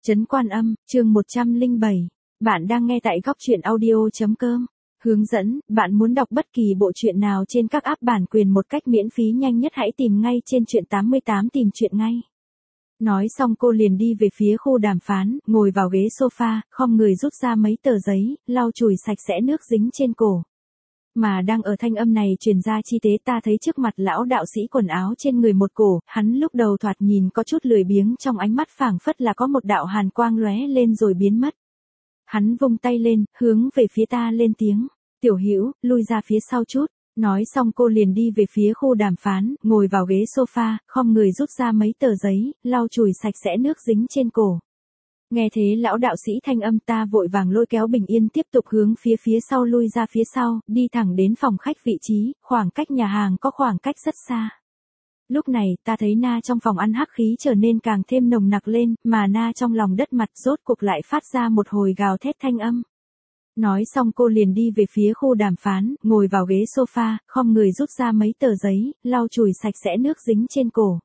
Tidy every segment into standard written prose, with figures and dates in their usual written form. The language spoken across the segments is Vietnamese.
Trấn Quan Âm, chương 107. Bạn đang nghe tại góc truyện audio.com. Hướng dẫn, bạn muốn đọc bất kỳ bộ truyện nào trên các app bản quyền một cách miễn phí nhanh nhất hãy tìm ngay trên truyện 88 tìm truyện ngay. Nói xong cô liền đi về phía khu đàm phán, ngồi vào ghế sofa, khom người rút ra mấy tờ giấy, lau chùi sạch sẽ nước dính trên cổ. Mà đang ở thanh âm này truyền ra chi tế ta thấy trước mặt lão đạo sĩ quần áo trên người một cổ, hắn lúc đầu thoạt nhìn có chút lười biếng trong ánh mắt phảng phất là có một đạo hàn quang lóe lên rồi biến mất. Hắn vung tay lên, hướng về phía ta lên tiếng, Tiểu Hữu, lui ra phía sau chút. Nói xong cô liền đi về phía khu đàm phán, ngồi vào ghế sofa, khom người rút ra mấy tờ giấy, lau chùi sạch sẽ nước dính trên cổ. Nghe thế lão đạo sĩ thanh âm ta vội vàng lôi kéo Bình Yên tiếp tục hướng phía sau lui ra phía sau, đi thẳng đến phòng khách vị trí, khoảng cách nhà hàng có khoảng cách rất xa. Lúc này ta thấy Na trong phòng ăn hắc khí trở nên càng thêm nồng nặc lên, mà Na trong lòng đất mặt rốt cuộc lại phát ra một hồi gào thét thanh âm. Nói xong cô liền đi về phía khu đàm phán, ngồi vào ghế sofa, khom người rút ra mấy tờ giấy, lau chùi sạch sẽ nước dính trên cổ.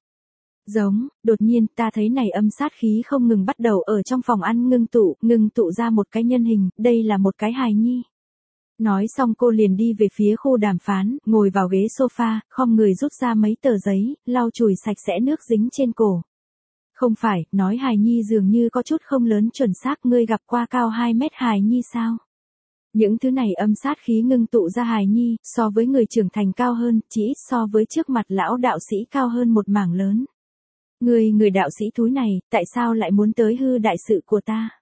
Đột nhiên ta thấy này âm sát khí không ngừng bắt đầu ở trong phòng ăn ngưng tụ ra một cái nhân hình, đây là một cái hài nhi. Nói xong cô liền đi về phía khu đàm phán, ngồi vào ghế sofa, khom người rút ra mấy tờ giấy, lau chùi sạch sẽ nước dính trên cổ. Không phải, nói hài nhi dường như có chút không lớn chuẩn xác, ngươi gặp qua cao 2 mét hài nhi sao? Những thứ này âm sát khí ngưng tụ ra hài nhi, so với người trưởng thành cao hơn, chỉ ít so với trước mặt lão đạo sĩ cao hơn một mảng lớn. Người đạo sĩ thúi này, tại sao lại muốn tới hư đại sự của ta?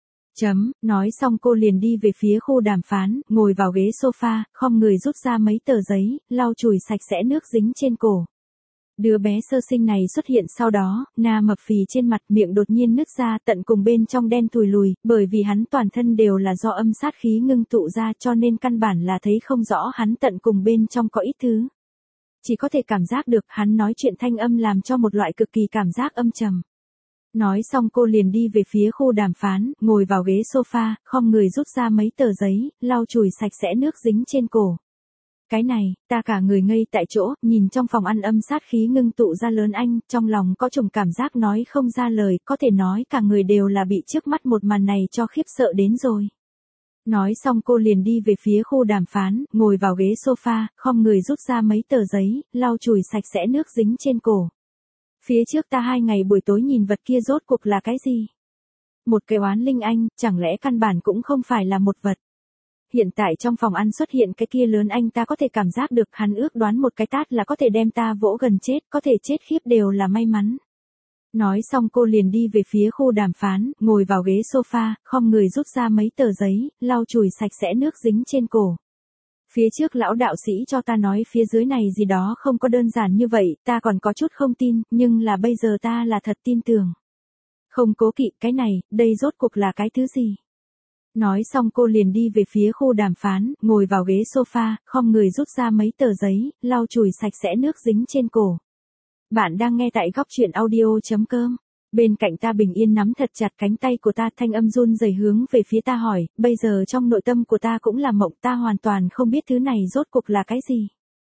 Nói xong cô liền đi về phía khu đàm phán, ngồi vào ghế sofa, khom người rút ra mấy tờ giấy, lau chùi sạch sẽ nước dính trên cổ. Đứa bé sơ sinh này xuất hiện sau đó, Na mập phì trên mặt miệng đột nhiên nứt ra tận cùng bên trong đen thùi lùi, bởi vì hắn toàn thân đều là do âm sát khí ngưng tụ ra cho nên căn bản là thấy không rõ hắn tận cùng bên trong có ít thứ. Chỉ có thể cảm giác được hắn nói chuyện thanh âm làm cho một loại cực kỳ cảm giác âm trầm. Nói xong cô liền đi về phía khu đàm phán, ngồi vào ghế sofa, khom người rút ra mấy tờ giấy, lau chùi sạch sẽ nước dính trên cổ. Cái này, ta cả người ngây tại chỗ, nhìn trong phòng ăn âm sát khí ngưng tụ ra lớn anh, trong lòng có chủng cảm giác nói không ra lời, có thể nói cả người đều là bị trước mắt một màn này cho khiếp sợ đến rồi. Nói xong cô liền đi về phía khu đàm phán, ngồi vào ghế sofa, khom người rút ra mấy tờ giấy, lau chùi sạch sẽ nước dính trên cổ. Phía trước ta 2 ngày buổi tối nhìn vật kia rốt cuộc là cái gì? Một cái oán linh anh, chẳng lẽ căn bản cũng không phải là một vật. Hiện tại trong phòng ăn xuất hiện cái kia lớn anh ta có thể cảm giác được hắn ước đoán một cái tát là có thể đem ta vỗ gần chết, có thể chết khiếp đều là may mắn. Nói xong cô liền đi về phía khu đàm phán, ngồi vào ghế sofa, khom người rút ra mấy tờ giấy, lau chùi sạch sẽ nước dính trên cổ. Phía trước lão đạo sĩ cho ta nói phía dưới này gì đó không có đơn giản như vậy, ta còn có chút không tin, nhưng là bây giờ ta là thật tin tưởng. Không cố kỵ cái này, đây rốt cuộc là cái thứ gì? Nói xong cô liền đi về phía khu đàm phán, ngồi vào ghế sofa, khom người rút ra mấy tờ giấy, lau chùi sạch sẽ nước dính trên cổ. Bạn đang nghe tại góc truyện audio.com. Bên cạnh ta Bình Yên nắm thật chặt cánh tay của ta, thanh âm run rẩy hướng về phía ta hỏi, bây giờ trong nội tâm của ta cũng là mộng, ta hoàn toàn không biết thứ này rốt cuộc là cái gì.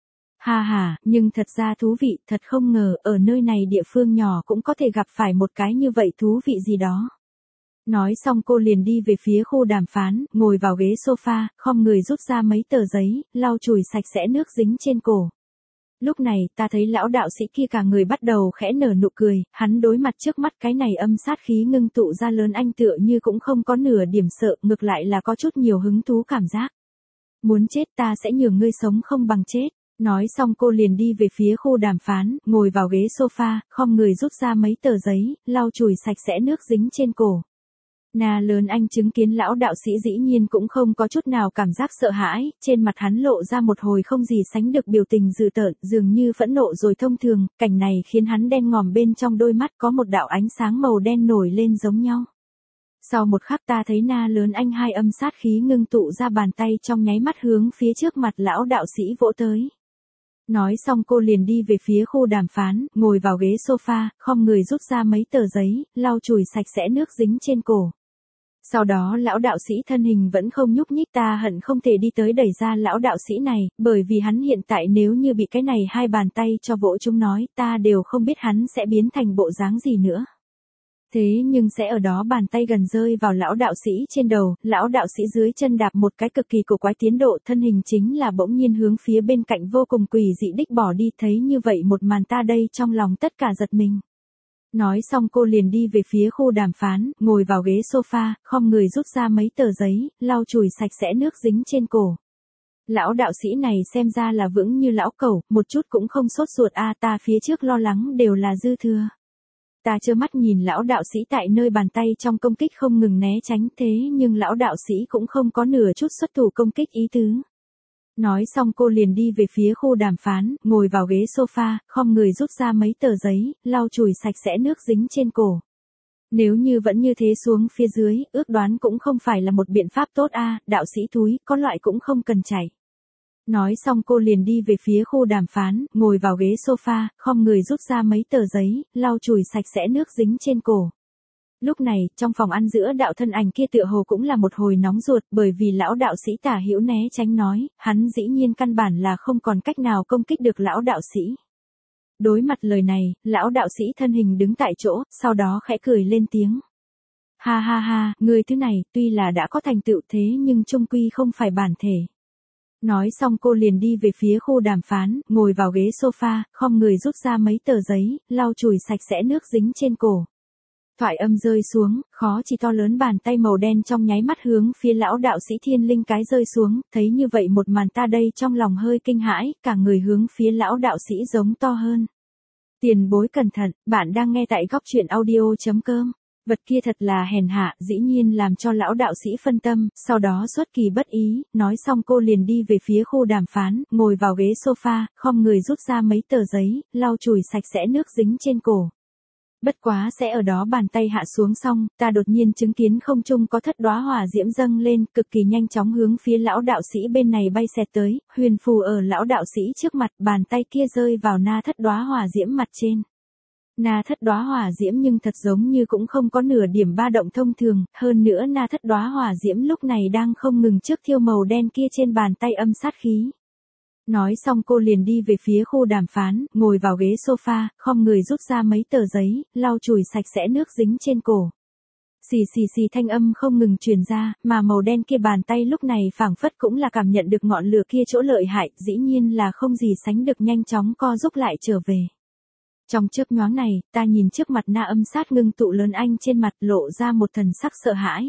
Nhưng thật ra thú vị, thật không ngờ, ở nơi này địa phương nhỏ cũng có thể gặp phải một cái như vậy thú vị gì đó. Nói xong cô liền đi về phía khu đàm phán, ngồi vào ghế sofa, khom người rút ra mấy tờ giấy, lau chùi sạch sẽ nước dính trên cổ. Lúc này, ta thấy lão đạo sĩ kia cả người bắt đầu khẽ nở nụ cười, hắn đối mặt trước mắt cái này âm sát khí ngưng tụ ra lớn anh tựa như cũng không có nửa điểm sợ, ngược lại là có chút nhiều hứng thú cảm giác. Muốn chết ta sẽ nhường ngươi sống không bằng chết. Nói xong cô liền đi về phía khu đàm phán, ngồi vào ghế sofa, khom người rút ra mấy tờ giấy, lau chùi sạch sẽ nước dính trên cổ. Na lớn anh chứng kiến lão đạo sĩ dĩ nhiên cũng không có chút nào cảm giác sợ hãi, trên mặt hắn lộ ra một hồi không gì sánh được biểu tình dữ tợn, dường như phẫn nộ rồi thông thường, cảnh này khiến hắn đen ngòm bên trong đôi mắt có một đạo ánh sáng màu đen nổi lên giống nhau. Sau một khắc ta thấy Na lớn anh hai âm sát khí ngưng tụ ra bàn tay trong nháy mắt hướng phía trước mặt lão đạo sĩ vỗ tới. Nói xong cô liền đi về phía khu đàm phán, ngồi vào ghế sofa, khom người rút ra mấy tờ giấy, lau chùi sạch sẽ nước dính trên cổ. Sau đó lão đạo sĩ thân hình vẫn không nhúc nhích, ta hận không thể đi tới đẩy ra lão đạo sĩ này, bởi vì hắn hiện tại nếu như bị cái này hai bàn tay cho vỗ chúng nói, ta đều không biết hắn sẽ biến thành bộ dáng gì nữa. Thế nhưng sẽ ở đó bàn tay gần rơi vào lão đạo sĩ trên đầu, lão đạo sĩ dưới chân đạp một cái cực kỳ cổ quái tiến độ, thân hình chính là bỗng nhiên hướng phía bên cạnh vô cùng quỷ dị đích bỏ đi, thấy như vậy một màn ta đây trong lòng tất cả giật mình. Nói xong cô liền đi về phía khu đàm phán, ngồi vào ghế sofa, khom người rút ra mấy tờ giấy, lau chùi sạch sẽ nước dính trên cổ. Lão đạo sĩ này xem ra là vững như lão cẩu, một chút cũng không sốt ruột ta phía trước lo lắng đều là dư thừa. Ta trơ mắt nhìn lão đạo sĩ tại nơi bàn tay trong công kích không ngừng né tránh, thế nhưng lão đạo sĩ cũng không có nửa chút xuất thủ công kích ý tứ. Nói xong cô liền đi về phía khu đàm phán, ngồi vào ghế sofa, khom người rút ra mấy tờ giấy, lau chùi sạch sẽ nước dính trên cổ. Nếu như vẫn như thế xuống phía dưới, ước đoán cũng không phải là một biện pháp tốt đạo sĩ thúi, có loại cũng không cần chạy. Nói xong cô liền đi về phía khu đàm phán, ngồi vào ghế sofa, khom người rút ra mấy tờ giấy, lau chùi sạch sẽ nước dính trên cổ. Lúc này, trong phòng ăn giữa đạo thân ảnh kia tựa hồ cũng là một hồi nóng ruột, bởi vì lão đạo sĩ Tả Hữu né tránh nói, hắn dĩ nhiên căn bản là không còn cách nào công kích được lão đạo sĩ. Đối mặt lời này, lão đạo sĩ thân hình đứng tại chỗ, sau đó khẽ cười lên tiếng. Ha ha ha, người thứ này, tuy là đã có thành tựu thế nhưng chung quy không phải bản thể. Nói xong cô liền đi về phía khu đàm phán, ngồi vào ghế sofa, khom người rút ra mấy tờ giấy, lau chùi sạch sẽ nước dính trên cổ. Thoại âm rơi xuống, khó chỉ to lớn bàn tay màu đen trong nháy mắt hướng phía lão đạo sĩ Thiên Linh cái rơi xuống, thấy như vậy một màn ta đây trong lòng hơi kinh hãi, cả người hướng phía lão đạo sĩ giống to hơn. Tiền bối cẩn thận, bạn đang nghe tại góc truyện audio.com. Vật kia thật là hèn hạ, dĩ nhiên làm cho lão đạo sĩ phân tâm, sau đó xuất kỳ bất ý, nói xong cô liền đi về phía khu đàm phán, ngồi vào ghế sofa, khom người rút ra mấy tờ giấy, lau chùi sạch sẽ nước dính trên cổ. Bất quá sẽ ở đó bàn tay hạ xuống xong, ta đột nhiên chứng kiến không trung có thất đóa hỏa diễm dâng lên, cực kỳ nhanh chóng hướng phía lão đạo sĩ bên này bay xẹt tới, huyền phù ở lão đạo sĩ trước mặt, bàn tay kia rơi vào na thất đóa hỏa diễm mặt trên. Na thất đóa hỏa diễm nhưng thật giống như cũng không có nửa điểm ba động thông thường, hơn nữa na thất đóa hỏa diễm lúc này đang không ngừng trước thiêu màu đen kia trên bàn tay âm sát khí. Nói xong cô liền đi về phía khu đàm phán, ngồi vào ghế sofa, khom người rút ra mấy tờ giấy, lau chùi sạch sẽ nước dính trên cổ. Xì xì xì thanh âm không ngừng truyền ra, mà màu đen kia bàn tay lúc này phảng phất cũng là cảm nhận được ngọn lửa kia chỗ lợi hại, dĩ nhiên là không gì sánh được nhanh chóng co rút lại trở về. Trong chớp nhoáng này, ta nhìn trước mặt na âm sát ngưng tụ lớn anh trên mặt lộ ra một thần sắc sợ hãi.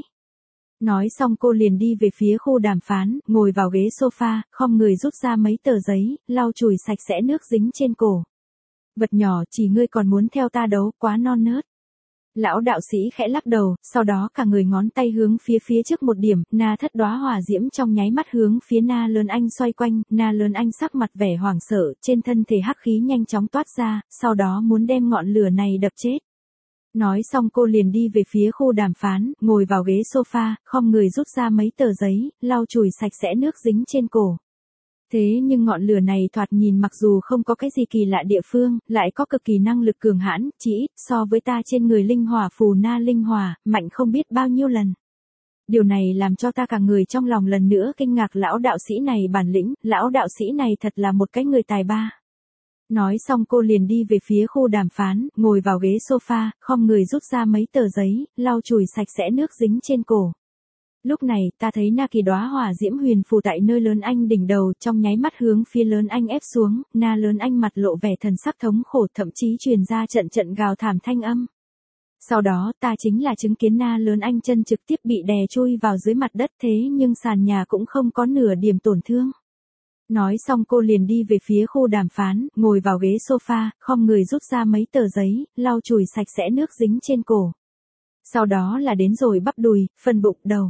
Nói xong cô liền đi về phía khu đàm phán, ngồi vào ghế sofa, khom người rút ra mấy tờ giấy, lau chùi sạch sẽ nước dính trên cổ. Vật nhỏ, chỉ ngươi còn muốn theo ta đấu, quá non nớt. Lão đạo sĩ khẽ lắc đầu, sau đó cả người ngón tay hướng phía trước một điểm, na thất đóa hỏa diễm trong nháy mắt hướng phía na lớn anh xoay quanh, na lớn anh sắc mặt vẻ hoảng sợ, trên thân thể hắc khí nhanh chóng toát ra, sau đó muốn đem ngọn lửa này đập chết. Nói xong cô liền đi về phía khu đàm phán, ngồi vào ghế sofa, khom người rút ra mấy tờ giấy, lau chùi sạch sẽ nước dính trên cổ. Thế nhưng ngọn lửa này thoạt nhìn mặc dù không có cái gì kỳ lạ địa phương, lại có cực kỳ năng lực cường hãn, chỉ ít so với ta trên người linh hỏa phù na linh hỏa, mạnh không biết bao nhiêu lần. Điều này làm cho ta cả người trong lòng lần nữa kinh ngạc lão đạo sĩ này bản lĩnh, lão đạo sĩ này thật là một cái người tài ba. Nói xong cô liền đi về phía khu đàm phán, ngồi vào ghế sofa, khom người rút ra mấy tờ giấy, lau chùi sạch sẽ nước dính trên cổ. Lúc này, ta thấy na kỳ đóa hỏa diễm huyền phù tại nơi lớn anh đỉnh đầu, trong nháy mắt hướng phía lớn anh ép xuống, na lớn anh mặt lộ vẻ thần sắc thống khổ, thậm chí truyền ra trận trận gào thảm thanh âm. Sau đó, ta chính là chứng kiến na lớn anh chân trực tiếp bị đè chui vào dưới mặt đất, thế nhưng sàn nhà cũng không có nửa điểm tổn thương. Nói xong cô liền đi về phía khu đàm phán, ngồi vào ghế sofa, khom người rút ra mấy tờ giấy, lau chùi sạch sẽ nước dính trên cổ. Sau đó là đến rồi bắp đùi, phần bụng, đầu.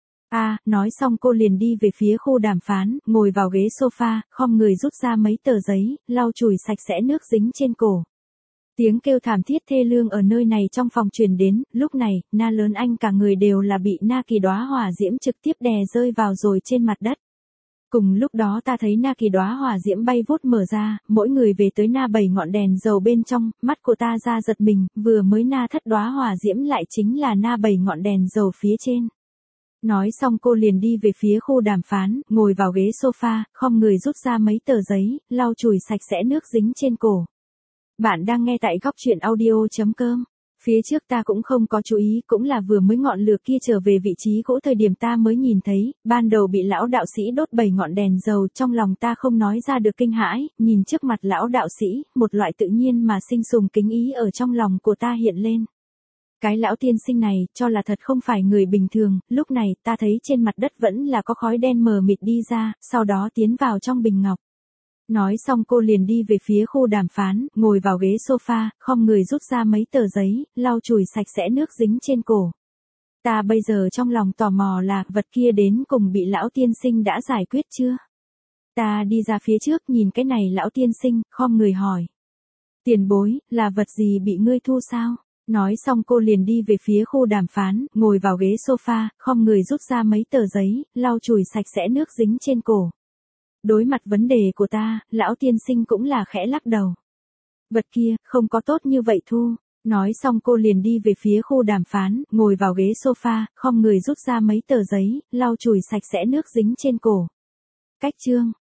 Nói xong cô liền đi về phía khu đàm phán, ngồi vào ghế sofa, khom người rút ra mấy tờ giấy, lau chùi sạch sẽ nước dính trên cổ. Tiếng kêu thảm thiết thê lương ở nơi này trong phòng truyền đến, lúc này, na lớn anh cả người đều là bị na kỳ đóa hỏa diễm trực tiếp đè rơi vào rồi trên mặt đất. Cùng lúc đó ta thấy na kỳ đóa hỏa diễm bay vút mở ra, mỗi người về tới na 7 ngọn đèn dầu bên trong, mắt của ta ra giật mình, vừa mới na thất đóa hỏa diễm lại chính là na 7 ngọn đèn dầu phía trên. Nói xong cô liền đi về phía khu đàm phán, ngồi vào ghế sofa, khom người rút ra mấy tờ giấy, lau chùi sạch sẽ nước dính trên cổ. Bạn đang nghe tại góc truyện audio.com. Phía trước ta cũng không có chú ý, cũng là vừa mới ngọn lửa kia trở về vị trí cũ thời điểm ta mới nhìn thấy, ban đầu bị lão đạo sĩ đốt 7 ngọn đèn dầu, trong lòng ta không nói ra được kinh hãi, nhìn trước mặt lão đạo sĩ, một loại tự nhiên mà sinh sùng kính ý ở trong lòng của ta hiện lên. Cái lão tiên sinh này, cho là thật không phải người bình thường, lúc này ta thấy trên mặt đất vẫn là có khói đen mờ mịt đi ra, sau đó tiến vào trong bình ngọc. Nói xong cô liền đi về phía khu đàm phán, ngồi vào ghế sofa, khom người rút ra mấy tờ giấy, lau chùi sạch sẽ nước dính trên cổ. Ta bây giờ trong lòng tò mò là vật kia đến cùng bị lão tiên sinh đã giải quyết chưa? Ta đi ra phía trước nhìn cái này lão tiên sinh, khom người hỏi. Tiền bối, là vật gì bị ngươi thu sao? Nói xong cô liền đi về phía khu đàm phán, ngồi vào ghế sofa, khom người rút ra mấy tờ giấy, lau chùi sạch sẽ nước dính trên cổ. Đối mặt vấn đề của ta, lão tiên sinh cũng là khẽ lắc đầu. Vật kia, không có tốt như vậy thu. Nói xong cô liền đi về phía khu đàm phán, ngồi vào ghế sofa, khom người rút ra mấy tờ giấy, lau chùi sạch sẽ nước dính trên cổ. Cách chương